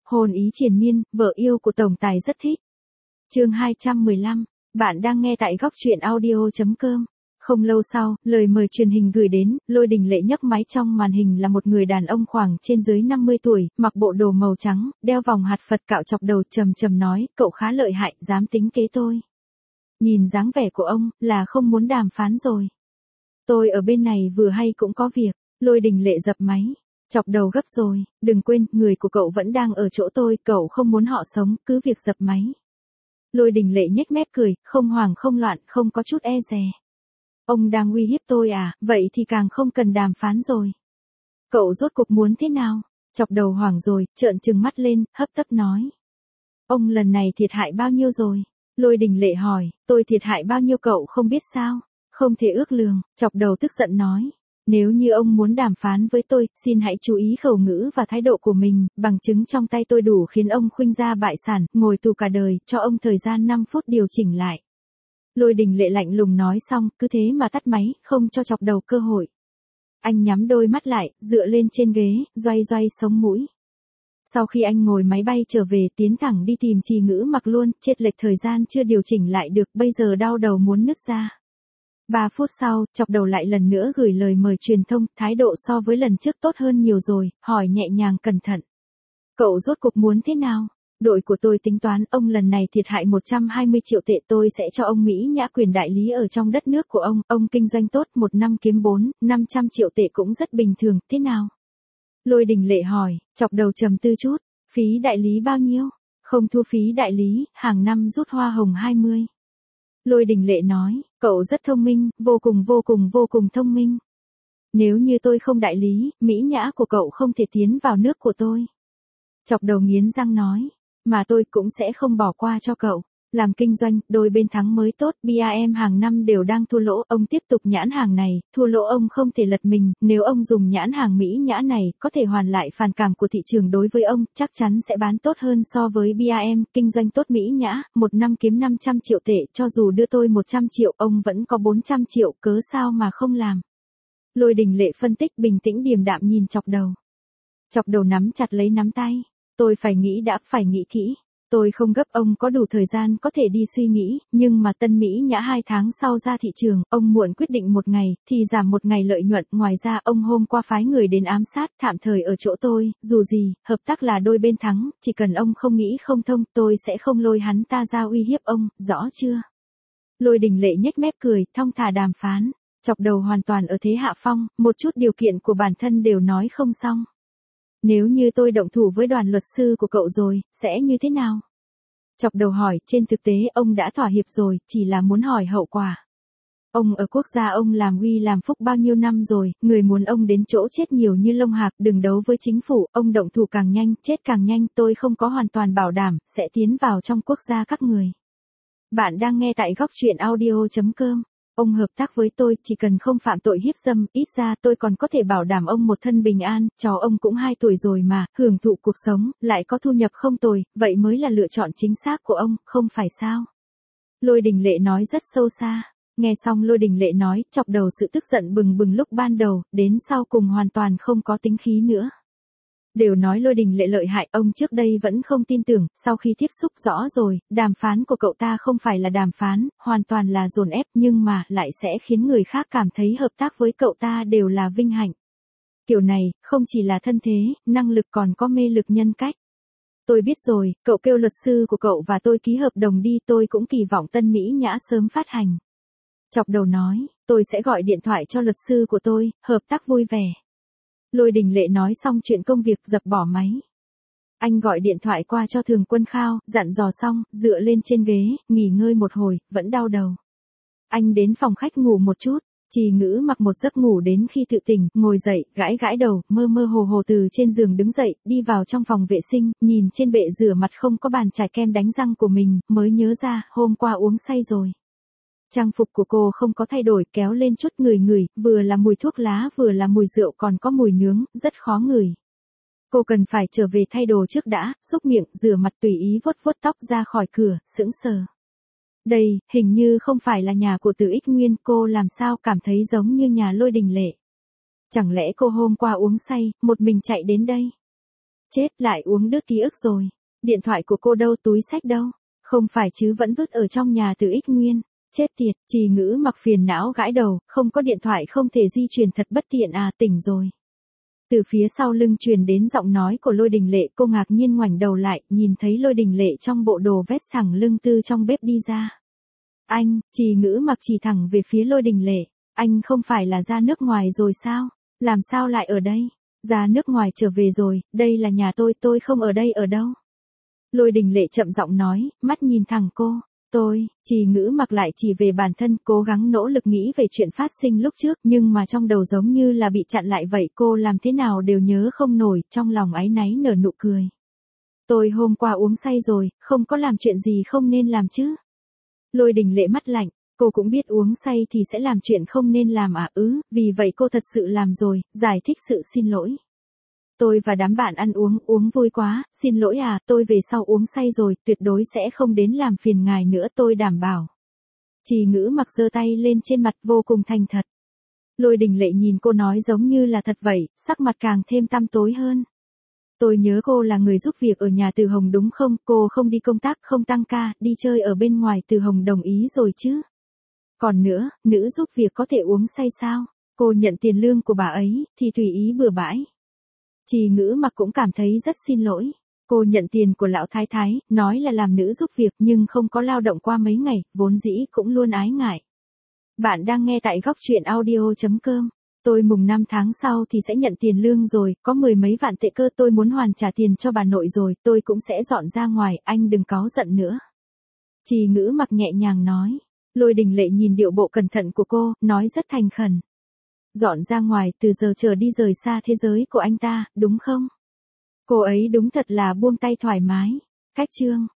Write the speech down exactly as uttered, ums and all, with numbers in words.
Hồn ý triền miên, vợ yêu của tổng tài rất thích. Chương hai trăm mười lăm, bạn đang nghe tại góc truyện audio chấm com. Không lâu sau, lời mời truyền hình gửi đến, Lôi Đình Lệ nhấc máy trong màn hình là một người đàn ông khoảng trên dưới năm mươi tuổi, mặc bộ đồ màu trắng, đeo vòng hạt Phật cạo chọc đầu, trầm trầm nói, cậu khá lợi hại, dám tính kế tôi. Nhìn dáng vẻ của ông, là không muốn đàm phán rồi. Tôi ở bên này vừa hay cũng có việc. Lôi Đình Lệ dập máy. Chọc đầu gấp rồi, đừng quên, người của cậu vẫn đang ở chỗ tôi, cậu không muốn họ sống, cứ việc dập máy. Lôi Đình Lệ nhếch mép cười, không hoảng không loạn, không có chút e dè. Ông đang uy hiếp tôi à, vậy thì càng không cần đàm phán rồi. Cậu rốt cuộc muốn thế nào? Chọc đầu hoảng rồi, trợn trừng mắt lên, hấp tấp nói. Ông lần này thiệt hại bao nhiêu rồi? Lôi Đình Lệ hỏi, tôi thiệt hại bao nhiêu cậu không biết sao? Không thể ước lường, chọc đầu tức giận nói. Nếu như ông muốn đàm phán với tôi, xin hãy chú ý khẩu ngữ và thái độ của mình, bằng chứng trong tay tôi đủ khiến ông khuynh gia bại sản, ngồi tù cả đời, cho ông thời gian năm phút điều chỉnh lại. Lôi Đình Lệ lạnh lùng nói xong, cứ thế mà tắt máy, không cho chọc đầu cơ hội. Anh nhắm đôi mắt lại, dựa lên trên ghế, doay doay sống mũi. Sau khi anh ngồi máy bay trở về, tiến thẳng đi tìm Trì Ngữ Mặc luôn, chênh lệch thời gian chưa điều chỉnh lại được, bây giờ đau đầu muốn nứt ra. Ba phút sau, chọc đầu lại lần nữa gửi lời mời truyền thông, thái độ so với lần trước tốt hơn nhiều rồi, hỏi nhẹ nhàng cẩn thận. Cậu rốt cuộc muốn thế nào? Đội của tôi tính toán, ông lần này thiệt hại một trăm hai mươi triệu tệ, tôi sẽ cho ông Mỹ Nhã quyền đại lý ở trong đất nước của ông, ông kinh doanh tốt, một năm kiếm bốn, năm trăm triệu tệ cũng rất bình thường, thế nào? Lôi Đình Lệ hỏi, chọc đầu trầm tư chút, phí đại lý bao nhiêu? Không thu phí đại lý, hàng năm rút hoa hồng hai mươi. Lôi Đình Lệ nói, cậu rất thông minh, vô cùng vô cùng vô cùng thông minh. Nếu như tôi không đại lý, Mỹ Nhã của cậu không thể tiến vào nước của tôi. Chọc đầu nghiến răng nói, mà tôi cũng sẽ không bỏ qua cho cậu. Làm kinh doanh, đôi bên thắng mới tốt, bê a em hàng năm đều đang thua lỗ, ông tiếp tục nhãn hàng này, thua lỗ ông không thể lật mình, nếu ông dùng nhãn hàng Mỹ Nhã này, có thể hoàn lại phản cảm của thị trường đối với ông, chắc chắn sẽ bán tốt hơn so với bê a em, kinh doanh tốt Mỹ Nhã, một năm kiếm năm trăm triệu tệ, cho dù đưa tôi một trăm triệu, ông vẫn có bốn trăm triệu, cớ sao mà không làm. Lôi Đình Lệ phân tích bình tĩnh điềm đạm nhìn chọc đầu. Chọc đầu nắm chặt lấy nắm tay, tôi phải nghĩ đã, phải nghĩ kỹ. Tôi không gấp, ông có đủ thời gian có thể đi suy nghĩ, nhưng mà Tân Mỹ Nhã hai tháng sau ra thị trường, ông muộn quyết định một ngày, thì giảm một ngày lợi nhuận, ngoài ra ông hôm qua phái người đến ám sát, tạm thời ở chỗ tôi, dù gì, hợp tác là đôi bên thắng, chỉ cần ông không nghĩ không thông, tôi sẽ không lôi hắn ta ra uy hiếp ông, rõ chưa? Lôi Đình Lệ nhếch mép cười, thong thả đàm phán, chọc đầu hoàn toàn ở thế hạ phong, một chút điều kiện của bản thân đều nói không xong. Nếu như tôi động thủ với đoàn luật sư của cậu rồi, sẽ như thế nào? Chọc đầu hỏi, trên thực tế ông đã thỏa hiệp rồi, chỉ là muốn hỏi hậu quả. Ông ở quốc gia ông làm uy làm phúc bao nhiêu năm rồi, người muốn ông đến chỗ chết nhiều như lông hạc, đừng đấu với chính phủ, ông động thủ càng nhanh, chết càng nhanh, tôi không có hoàn toàn bảo đảm, sẽ tiến vào trong quốc gia các người. Bạn đang nghe tại góc truyện audio chấm com. Ông hợp tác với tôi, chỉ cần không phạm tội hiếp dâm, ít ra tôi còn có thể bảo đảm ông một thân bình an, cháu ông cũng hai tuổi rồi mà, hưởng thụ cuộc sống, lại có thu nhập không tồi, vậy mới là lựa chọn chính xác của ông, không phải sao? Lôi Đình Lệ nói rất sâu xa. Nghe xong Lôi Đình Lệ nói, chọc đầu sự tức giận bừng bừng lúc ban đầu, đến sau cùng hoàn toàn không có tính khí nữa. Đều nói Lôi Đình Lệ lợi hại, ông trước đây vẫn không tin tưởng, sau khi tiếp xúc rõ rồi, đàm phán của cậu ta không phải là đàm phán, hoàn toàn là dồn ép, nhưng mà, lại sẽ khiến người khác cảm thấy hợp tác với cậu ta đều là vinh hạnh. Kiểu này, không chỉ là thân thế, năng lực còn có mê lực nhân cách. Tôi biết rồi, cậu kêu luật sư của cậu và tôi ký hợp đồng đi, tôi cũng kỳ vọng Tân Mỹ Nhã sớm phát hành. Chọc đầu nói, tôi sẽ gọi điện thoại cho luật sư của tôi, hợp tác vui vẻ. Lôi Đình Lệ nói xong chuyện công việc, dập bỏ máy. Anh gọi điện thoại qua cho Thường Quân Khao, dặn dò xong, dựa lên trên ghế, nghỉ ngơi một hồi, vẫn đau đầu. Anh đến phòng khách ngủ một chút, Trì Ngữ Mặc một giấc ngủ đến khi tự tỉnh, ngồi dậy, gãi gãi đầu, mơ mơ hồ hồ từ trên giường đứng dậy, đi vào trong phòng vệ sinh, nhìn trên bệ rửa mặt không có bàn chải kem đánh răng của mình, mới nhớ ra, hôm qua uống say rồi. Trang phục của cô không có thay đổi, kéo lên chút ngửi ngửi, vừa là mùi thuốc lá vừa là mùi rượu còn có mùi nướng, rất khó ngửi. Cô cần phải trở về thay đồ trước đã, xúc miệng, rửa mặt tùy ý vuốt vuốt tóc ra khỏi cửa, sững sờ. Đây, hình như không phải là nhà của Từ Ích Nguyên, cô làm sao cảm thấy giống như nhà Lôi Đình Lệ. Chẳng lẽ cô hôm qua uống say, một mình chạy đến đây? Chết, lại uống đứt ký ức rồi. Điện thoại của cô đâu, túi xách đâu? Không phải chứ, vẫn vứt ở trong nhà từ Ích Nguyên. Chết tiệt, Trì Ngữ Mặc phiền não gãi đầu, không có điện thoại không thể di chuyển thật bất tiện à, tỉnh rồi. Từ phía sau lưng truyền đến giọng nói của Lôi Đình Lệ, cô ngạc nhiên ngoảnh đầu lại, nhìn thấy Lôi Đình Lệ trong bộ đồ vest thẳng lưng từ trong bếp đi ra. Anh, Trì Ngữ Mặc chỉ thẳng về phía Lôi Đình Lệ, anh không phải là ra nước ngoài rồi sao? Làm sao lại ở đây? Ra nước ngoài trở về rồi, đây là nhà tôi, tôi không ở đây ở đâu. Lôi Đình Lệ chậm giọng nói, mắt nhìn thẳng cô. Tôi, Trì Ngữ Mặc lại chỉ về bản thân, cố gắng nỗ lực nghĩ về chuyện phát sinh lúc trước, nhưng mà trong đầu giống như là bị chặn lại vậy, cô làm thế nào đều nhớ không nổi, trong lòng áy náy nở nụ cười. Tôi hôm qua uống say rồi, không có làm chuyện gì không nên làm chứ. Lôi Đình Lệ mắt lạnh, cô cũng biết uống say thì sẽ làm chuyện không nên làm à, ứ, vì vậy cô thật sự làm rồi, giải thích sự xin lỗi. Tôi và đám bạn ăn uống, uống vui quá, xin lỗi à, tôi về sau uống say rồi, tuyệt đối sẽ không đến làm phiền ngài nữa, tôi đảm bảo. Trì Ngữ Mặc giơ tay lên trên mặt vô cùng thành thật. Lôi Đình Lệ nhìn cô nói giống như là thật vậy, sắc mặt càng thêm tăm tối hơn. Tôi nhớ cô là người giúp việc ở nhà Từ Hồng đúng không, cô không đi công tác, không tăng ca, đi chơi ở bên ngoài, Từ Hồng đồng ý rồi chứ. Còn nữa, nữ giúp việc có thể uống say sao, cô nhận tiền lương của bà ấy, thì tùy ý bừa bãi. Trì Ngữ Mặc cũng cảm thấy rất xin lỗi. Cô nhận tiền của lão thái thái, nói là làm nữ giúp việc nhưng không có lao động qua mấy ngày, vốn dĩ cũng luôn ái ngại. Bạn đang nghe tại góc truyện audio chấm com. Tôi mùng năm tháng sau thì sẽ nhận tiền lương rồi, có mười mấy vạn tệ cơ, tôi muốn hoàn trả tiền cho bà nội rồi, tôi cũng sẽ dọn ra ngoài, anh đừng cáu giận nữa. Trì Ngữ Mặc nhẹ nhàng nói. Lôi Đình Lệ nhìn điệu bộ cẩn thận của cô, nói rất thành khẩn. Dọn ra ngoài, từ giờ trở đi rời xa thế giới của anh ta, đúng không? Cô ấy đúng thật là buông tay thoải mái. Cách chương.